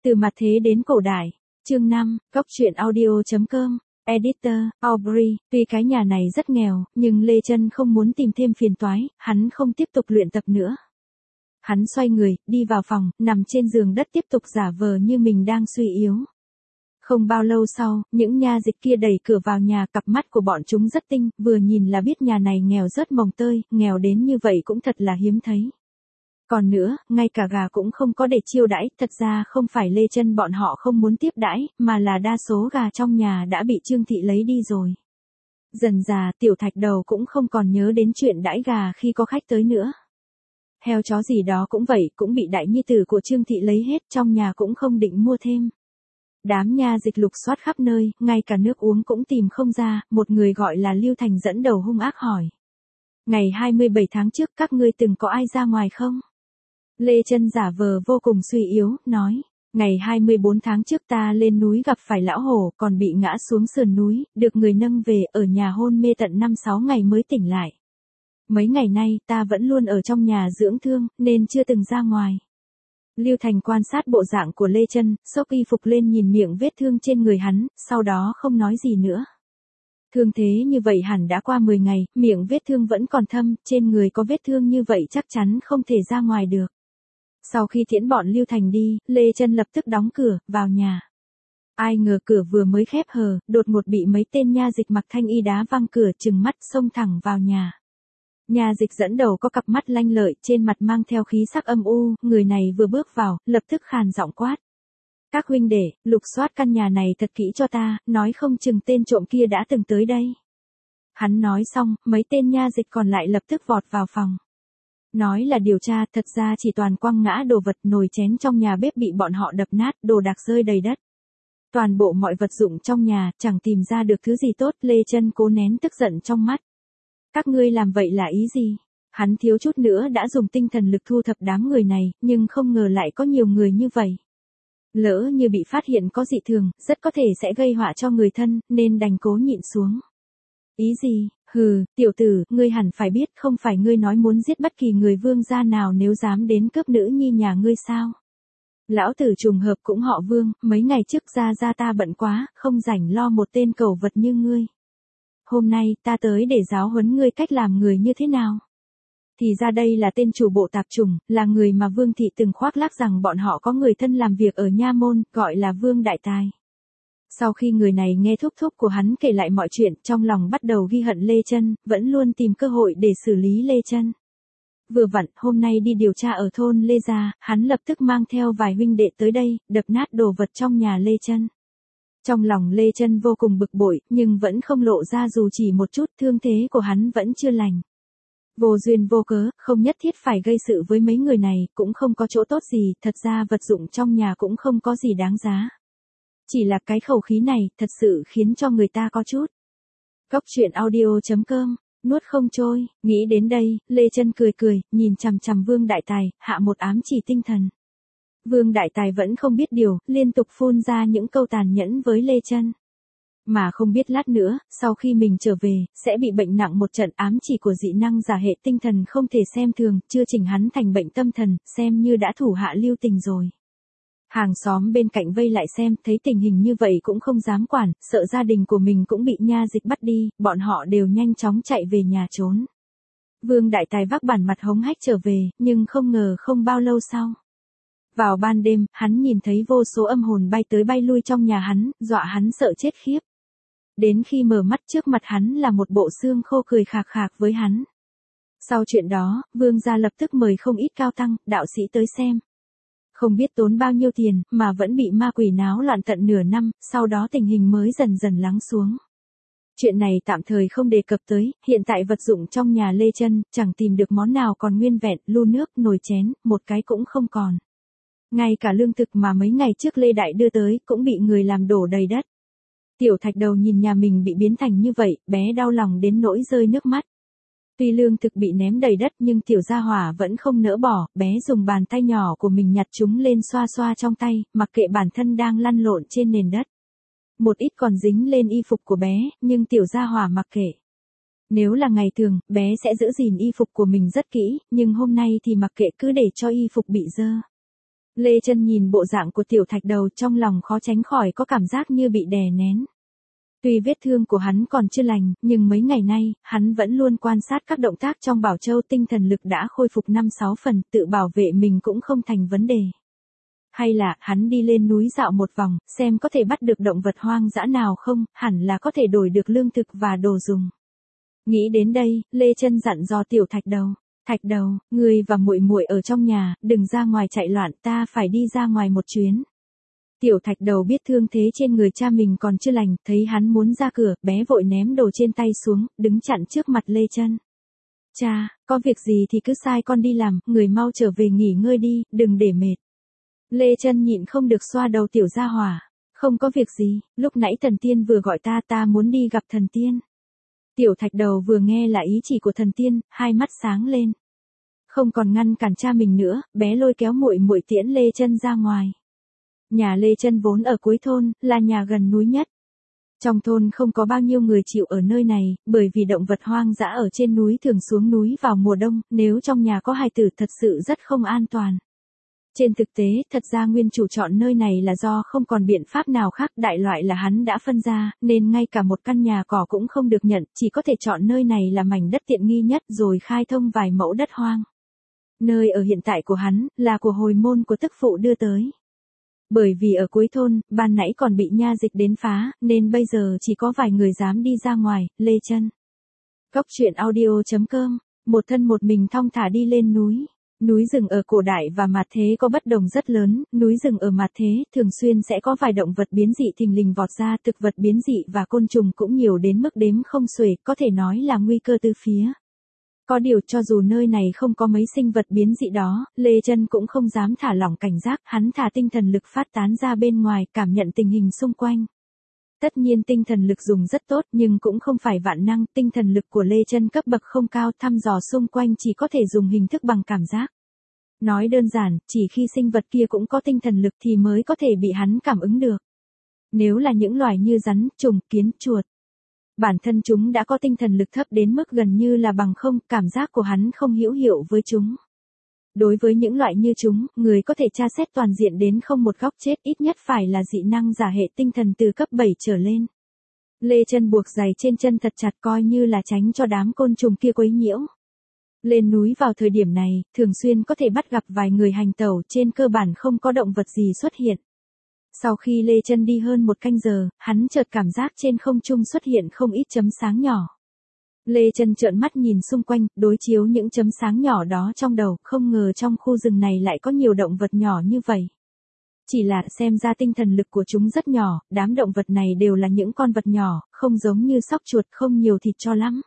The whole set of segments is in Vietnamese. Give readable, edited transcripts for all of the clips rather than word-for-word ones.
Từ mặt thế đến cổ đại. Chương 5, Cốc truyện audio.com. Editor, Aubrey. Tuy cái nhà này rất nghèo, nhưng Lê Chân không muốn tìm thêm phiền toái, hắn không tiếp tục luyện tập nữa. Hắn xoay người, đi vào phòng, nằm trên giường đất tiếp tục giả vờ như mình đang suy yếu. Không bao lâu sau, những nha dịch kia đẩy cửa vào nhà, cặp mắt của bọn chúng rất tinh, vừa nhìn là biết nhà này nghèo rớt mồng tơi, nghèo đến như vậy cũng thật là hiếm thấy. Còn nữa, ngay cả gà cũng không có để chiêu đãi, thật ra không phải Lê Chân bọn họ không muốn tiếp đãi, mà là đa số gà trong nhà đã bị Trương Thị lấy đi rồi. Dần dà, Tiểu Thạch Đầu cũng không còn nhớ đến chuyện đãi gà khi có khách tới nữa. Heo chó gì đó cũng vậy, cũng bị đại nhi tử của Trương Thị lấy hết, trong nhà cũng không định mua thêm. Đám nha dịch lục soát khắp nơi, ngay cả nước uống cũng tìm không ra, một người gọi là Lưu Thành dẫn đầu hung ác hỏi. Ngày 27 tháng trước các ngươi từng có ai ra ngoài không? Lê Chân giả vờ vô cùng suy yếu, nói. Ngày 24 tháng trước ta lên núi gặp phải lão hổ, còn bị ngã xuống sườn núi, được người nâng về, ở nhà hôn mê tận 5-6 ngày mới tỉnh lại. Mấy ngày nay ta vẫn luôn ở trong nhà dưỡng thương, nên chưa từng ra ngoài. Lưu Thành quan sát bộ dạng của Lê Chân, xốc y phục lên nhìn miệng vết thương trên người hắn, sau đó không nói gì nữa. Thương thế như vậy hẳn đã qua 10 ngày, miệng vết thương vẫn còn thâm, trên người có vết thương như vậy chắc chắn không thể ra ngoài được. Sau khi tiễn bọn Lưu Thành đi, Lê Chân lập tức đóng cửa, vào nhà. Ai ngờ cửa vừa mới khép hờ, đột ngột bị mấy tên nha dịch mặc thanh y đá văng cửa, trừng mắt xông thẳng vào nhà. Nha dịch dẫn đầu có cặp mắt lanh lợi, trên mặt mang theo khí sắc âm u, người này vừa bước vào, lập tức khàn giọng quát. Các huynh đệ, lục soát căn nhà này thật kỹ cho ta, nói không chừng tên trộm kia đã từng tới đây. Hắn nói xong, mấy tên nha dịch còn lại lập tức vọt vào phòng. Nói là điều tra, thật ra chỉ toàn quăng ngã đồ vật, nồi chén trong nhà bếp bị bọn họ đập nát, đồ đạc rơi đầy đất. Toàn bộ mọi vật dụng trong nhà, chẳng tìm ra được thứ gì tốt, Lê Chân cố nén tức giận trong mắt. Các ngươi làm vậy là ý gì? Hắn thiếu chút nữa đã dùng tinh thần lực thu thập đám người này, nhưng không ngờ lại có nhiều người như vậy. Lỡ như bị phát hiện có dị thường, rất có thể sẽ gây họa cho người thân, nên đành cố nhịn xuống. Ý gì? Hừ, tiểu tử, ngươi hẳn phải biết, không phải ngươi nói muốn giết bất kỳ người Vương gia nào nếu dám đến cướp nữ nhi nhà ngươi sao? Lão tử trùng hợp cũng họ Vương, mấy ngày trước gia ta bận quá, không rảnh lo một tên cẩu vật như ngươi. Hôm nay, ta tới để giáo huấn ngươi cách làm người như thế nào? Thì ra đây là tên chủ bộ tạp chủng, là người mà Vương Thị từng khoác lác rằng bọn họ có người thân làm việc ở nha môn, gọi là Vương Đại Tài. Sau khi người này nghe thúc thúc của hắn kể lại mọi chuyện, trong lòng bắt đầu ghi hận Lê Chân, vẫn luôn tìm cơ hội để xử lý Lê Chân. Vừa vặn, hôm nay đi điều tra ở thôn Lê Gia, hắn lập tức mang theo vài huynh đệ tới đây, đập nát đồ vật trong nhà Lê Chân. Trong lòng Lê Chân vô cùng bực bội, nhưng vẫn không lộ ra dù chỉ một chút, thương thế của hắn vẫn chưa lành. Vô duyên vô cớ, không nhất thiết phải gây sự với mấy người này, cũng không có chỗ tốt gì, thật ra vật dụng trong nhà cũng không có gì đáng giá. Chỉ là cái khẩu khí này, thật sự khiến cho người ta có chút. Cốc truyện audio.com, nuốt không trôi, nghĩ đến đây, Lê Chân cười cười, nhìn chằm chằm Vương Đại Tài, hạ một ám chỉ tinh thần. Vương Đại Tài vẫn không biết điều, liên tục phun ra những câu tàn nhẫn với Lê Chân. Mà không biết lát nữa, sau khi mình trở về, sẽ bị bệnh nặng một trận, ám chỉ của dị năng giả hệ tinh thần không thể xem thường, chưa chỉnh hắn thành bệnh tâm thần, xem như đã thủ hạ lưu tình rồi. Hàng xóm bên cạnh vây lại xem, thấy tình hình như vậy cũng không dám quản, sợ gia đình của mình cũng bị nha dịch bắt đi, bọn họ đều nhanh chóng chạy về nhà trốn. Vương Đại Tài vác bản mặt hống hách trở về, nhưng không ngờ không bao lâu sau. Vào ban đêm, hắn nhìn thấy vô số âm hồn bay tới bay lui trong nhà hắn, dọa hắn sợ chết khiếp. Đến khi mở mắt trước mặt hắn là một bộ xương khô cười khạc khạc với hắn. Sau chuyện đó, Vương gia lập tức mời không ít cao tăng, đạo sĩ tới xem. Không biết tốn bao nhiêu tiền, mà vẫn bị ma quỷ náo loạn tận nửa năm, sau đó tình hình mới dần dần lắng xuống. Chuyện này tạm thời không đề cập tới, hiện tại vật dụng trong nhà Lê Chân, chẳng tìm được món nào còn nguyên vẹn, lu nước, nồi chén, một cái cũng không còn. Ngay cả lương thực mà mấy ngày trước Lê Đại đưa tới, cũng bị người làm đổ đầy đất. Tiểu Thạch Đầu nhìn nhà mình bị biến thành như vậy, bé đau lòng đến nỗi rơi nước mắt. Tuy lương thực bị ném đầy đất nhưng tiểu gia hỏa vẫn không nỡ bỏ, bé dùng bàn tay nhỏ của mình nhặt chúng lên xoa xoa trong tay, mặc kệ bản thân đang lăn lộn trên nền đất. Một ít còn dính lên y phục của bé, nhưng tiểu gia hỏa mặc kệ. Nếu là ngày thường, bé sẽ giữ gìn y phục của mình rất kỹ, nhưng hôm nay thì mặc kệ cứ để cho y phục bị dơ. Lê Chân nhìn bộ dạng của Tiểu Thạch Đầu trong lòng khó tránh khỏi có cảm giác như bị đè nén. Tuy vết thương của hắn còn chưa lành, nhưng mấy ngày nay, hắn vẫn luôn quan sát các động tác trong Bảo Châu, tinh thần lực đã khôi phục 5-6 phần, tự bảo vệ mình cũng không thành vấn đề. Hay là, hắn đi lên núi dạo một vòng, xem có thể bắt được động vật hoang dã nào không, hẳn là có thể đổi được lương thực và đồ dùng. Nghĩ đến đây, Lê Chân dặn dò Tiểu Thạch Đầu. Thạch Đầu, ngươi và muội muội ở trong nhà, đừng ra ngoài chạy loạn, ta phải đi ra ngoài một chuyến. Tiểu Thạch Đầu biết thương thế trên người cha mình còn chưa lành, thấy hắn muốn ra cửa, bé vội ném đồ trên tay xuống, đứng chặn trước mặt Lê Chân. Cha, có việc gì thì cứ sai con đi làm, người mau trở về nghỉ ngơi đi, đừng để mệt. Lê Chân nhịn không được xoa đầu Tiểu Gia Hỏa. Không có việc gì, lúc nãy thần tiên vừa gọi ta muốn đi gặp thần tiên. Tiểu Thạch Đầu vừa nghe là ý chỉ của thần tiên, hai mắt sáng lên. Không còn ngăn cản cha mình nữa, bé lôi kéo muội muội tiễn Lê Chân ra ngoài. Nhà Lê Chân vốn ở cuối thôn, là nhà gần núi nhất. Trong thôn không có bao nhiêu người chịu ở nơi này, bởi vì động vật hoang dã ở trên núi thường xuống núi vào mùa đông, nếu trong nhà có hài tử thật sự rất không an toàn. Trên thực tế, thật ra nguyên chủ chọn nơi này là do không còn biện pháp nào khác, đại loại là hắn đã phân ra, nên ngay cả một căn nhà cỏ cũng không được nhận, chỉ có thể chọn nơi này là mảnh đất tiện nghi nhất rồi khai thông vài mẫu đất hoang. Nơi ở hiện tại của hắn, là của hồi môn của tức phụ đưa tới. Bởi vì ở cuối thôn, ban nãy còn bị nha dịch đến phá, nên bây giờ chỉ có vài người dám đi ra ngoài. Lê Chân. Cốc truyện audio.com, một thân một mình thong thả đi lên núi. Núi rừng ở cổ đại và mạt thế có bất đồng rất lớn, núi rừng ở mạt thế thường xuyên sẽ có vài động vật biến dị thình lình vọt ra, thực vật biến dị và côn trùng cũng nhiều đến mức đếm không xuể, có thể nói là nguy cơ từ phía. Có điều cho dù nơi này không có mấy sinh vật biến dị đó, Lê Chân cũng không dám thả lỏng cảnh giác, hắn thả tinh thần lực phát tán ra bên ngoài, cảm nhận tình hình xung quanh. Tất nhiên tinh thần lực dùng rất tốt nhưng cũng không phải vạn năng, tinh thần lực của Lê Chân cấp bậc không cao, thăm dò xung quanh chỉ có thể dùng hình thức bằng cảm giác. Nói đơn giản, chỉ khi sinh vật kia cũng có tinh thần lực thì mới có thể bị hắn cảm ứng được. Nếu là những loài như rắn, trùng, kiến, chuột, bản thân chúng đã có tinh thần lực thấp đến mức gần như là bằng không, cảm giác của hắn không hữu hiệu với chúng. Đối với những loại như chúng, người có thể tra xét toàn diện đến không một góc chết, ít nhất phải là dị năng giả hệ tinh thần từ cấp 7 trở lên. Lê Chân buộc giày trên chân thật chặt coi như là tránh cho đám côn trùng kia quấy nhiễu. Lên núi vào thời điểm này, thường xuyên có thể bắt gặp vài người hành tẩu, trên cơ bản không có động vật gì xuất hiện. Sau khi Lê Chân đi hơn một canh giờ, hắn chợt cảm giác trên không trung xuất hiện không ít chấm sáng nhỏ. Lê Chân trợn mắt nhìn xung quanh, đối chiếu những chấm sáng nhỏ đó trong đầu, không ngờ trong khu rừng này lại có nhiều động vật nhỏ như vậy. Chỉ là xem ra tinh thần lực của chúng rất nhỏ, đám động vật này đều là những con vật nhỏ, không giống như sóc chuột, không nhiều thịt cho lắm.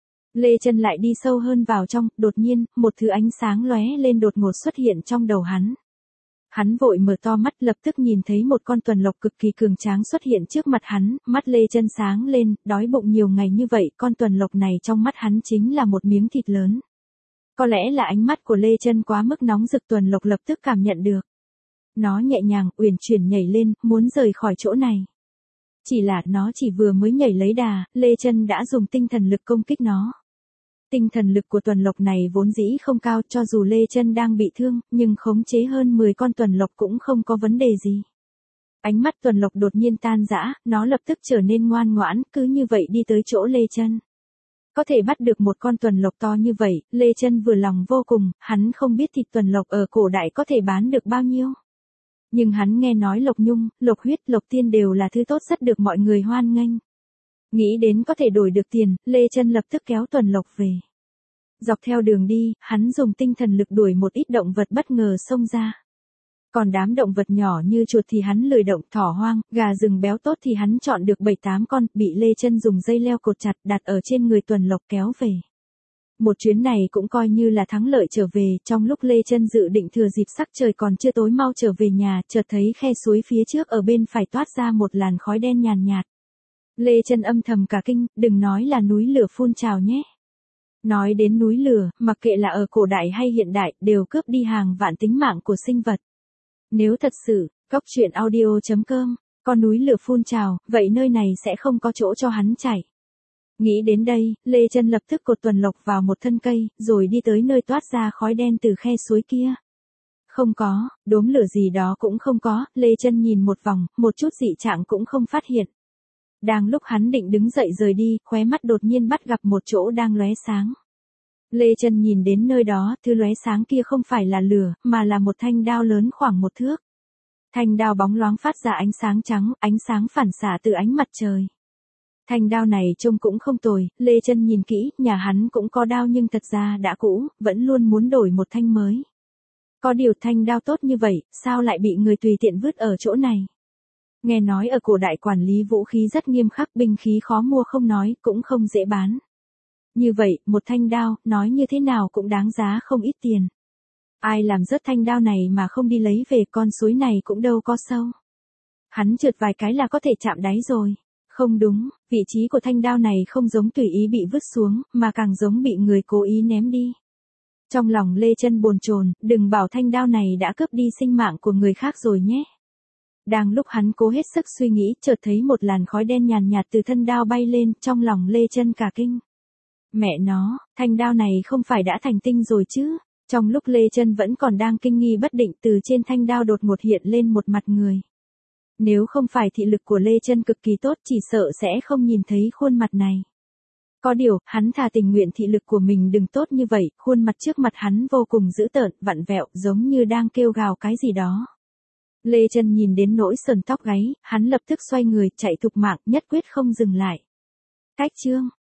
Lê Chân lại đi sâu hơn vào trong, đột nhiên, một thứ ánh sáng lóe lên đột ngột xuất hiện trong đầu hắn. Hắn vội mở to mắt, lập tức nhìn thấy một con tuần lộc cực kỳ cường tráng xuất hiện trước mặt hắn, mắt Lê Chân sáng lên, đói bụng nhiều ngày như vậy, con tuần lộc này trong mắt hắn chính là một miếng thịt lớn. Có lẽ là ánh mắt của Lê Chân quá mức nóng rực, tuần lộc lập tức cảm nhận được. Nó nhẹ nhàng, uyển chuyển nhảy lên, muốn rời khỏi chỗ này. Chỉ là nó chỉ vừa mới nhảy lấy đà, Lê Chân đã dùng tinh thần lực công kích nó. Tinh thần lực của tuần lộc này vốn dĩ không cao, cho dù Lê Chân đang bị thương, nhưng khống chế hơn 10 con tuần lộc cũng không có vấn đề gì. Ánh mắt tuần lộc đột nhiên tan rã, nó lập tức trở nên ngoan ngoãn, cứ như vậy đi tới chỗ Lê Chân. Có thể bắt được một con tuần lộc to như vậy, Lê Chân vừa lòng vô cùng, hắn không biết thịt tuần lộc ở cổ đại có thể bán được bao nhiêu. Nhưng hắn nghe nói lộc nhung, lộc huyết, lộc tiên đều là thứ tốt rất được mọi người hoan nghênh. Nghĩ đến có thể đổi được tiền, Lê Chân lập tức kéo tuần lộc về. Dọc theo đường đi, hắn dùng tinh thần lực đuổi một ít động vật bất ngờ xông ra. Còn đám động vật nhỏ như chuột thì hắn lười động, thỏ hoang, gà rừng béo tốt thì hắn chọn được 7-8 con, bị Lê Chân dùng dây leo cột chặt đặt ở trên người tuần lộc kéo về. Một chuyến này cũng coi như là thắng lợi trở về, trong lúc Lê Chân dự định thừa dịp sắc trời còn chưa tối mau trở về nhà, chợt thấy khe suối phía trước ở bên phải toát ra một làn khói đen nhàn nhạt. Lê Chân âm thầm cả kinh, đừng nói là núi lửa phun trào nhé. Nói đến núi lửa, mặc kệ là ở cổ đại hay hiện đại, đều cướp đi hàng vạn tính mạng của sinh vật. Nếu thật sự, cốc truyện audio.com, có núi lửa phun trào, vậy nơi này sẽ không có chỗ cho hắn chạy. Nghĩ đến đây, Lê Chân lập tức cột tuần lộc vào một thân cây, rồi đi tới nơi toát ra khói đen từ khe suối kia. Không có, đốm lửa gì đó cũng không có, Lê Chân nhìn một vòng, một chút dị trạng cũng không phát hiện. Đang lúc hắn định đứng dậy rời đi, khóe mắt đột nhiên bắt gặp một chỗ đang lóe sáng. Lê Chân nhìn đến nơi đó, thứ lóe sáng kia không phải là lửa, mà là một thanh đao lớn khoảng 1 thước. Thanh đao bóng loáng phát ra ánh sáng trắng, ánh sáng phản xạ từ ánh mặt trời. Thanh đao này trông cũng không tồi, Lê Chân nhìn kỹ, nhà hắn cũng có đao nhưng thật ra đã cũ, vẫn luôn muốn đổi một thanh mới. Có điều thanh đao tốt như vậy, sao lại bị người tùy tiện vứt ở chỗ này? Nghe nói ở cổ đại quản lý vũ khí rất nghiêm khắc, binh khí khó mua không nói, cũng không dễ bán. Như vậy, một thanh đao, nói như thế nào cũng đáng giá không ít tiền. Ai làm rớt thanh đao này mà không đi lấy về, con suối này cũng đâu có sâu. Hắn trượt vài cái là có thể chạm đáy rồi. Không đúng, vị trí của thanh đao này không giống tùy ý bị vứt xuống, mà càng giống bị người cố ý ném đi. Trong lòng Lê Chân bồn chồn, đừng bảo thanh đao này đã cướp đi sinh mạng của người khác rồi nhé. Đang lúc hắn cố hết sức suy nghĩ, chợt thấy một làn khói đen nhàn nhạt từ thân đao bay lên, trong lòng Lê Chân cả kinh. Mẹ nó, thanh đao này không phải đã thành tinh rồi chứ? Trong lúc Lê Chân vẫn còn đang kinh nghi bất định, từ trên thanh đao đột ngột hiện lên một mặt người. Nếu không phải thị lực của Lê Chân cực kỳ tốt, chỉ sợ sẽ không nhìn thấy khuôn mặt này. Có điều, hắn thà tình nguyện thị lực của mình đừng tốt như vậy, khuôn mặt trước mặt hắn vô cùng dữ tợn, vặn vẹo, giống như đang kêu gào cái gì đó. Lê Chân nhìn đến nỗi sờn tóc gáy, hắn lập tức xoay người, chạy thục mạng, nhất quyết không dừng lại. Cách chương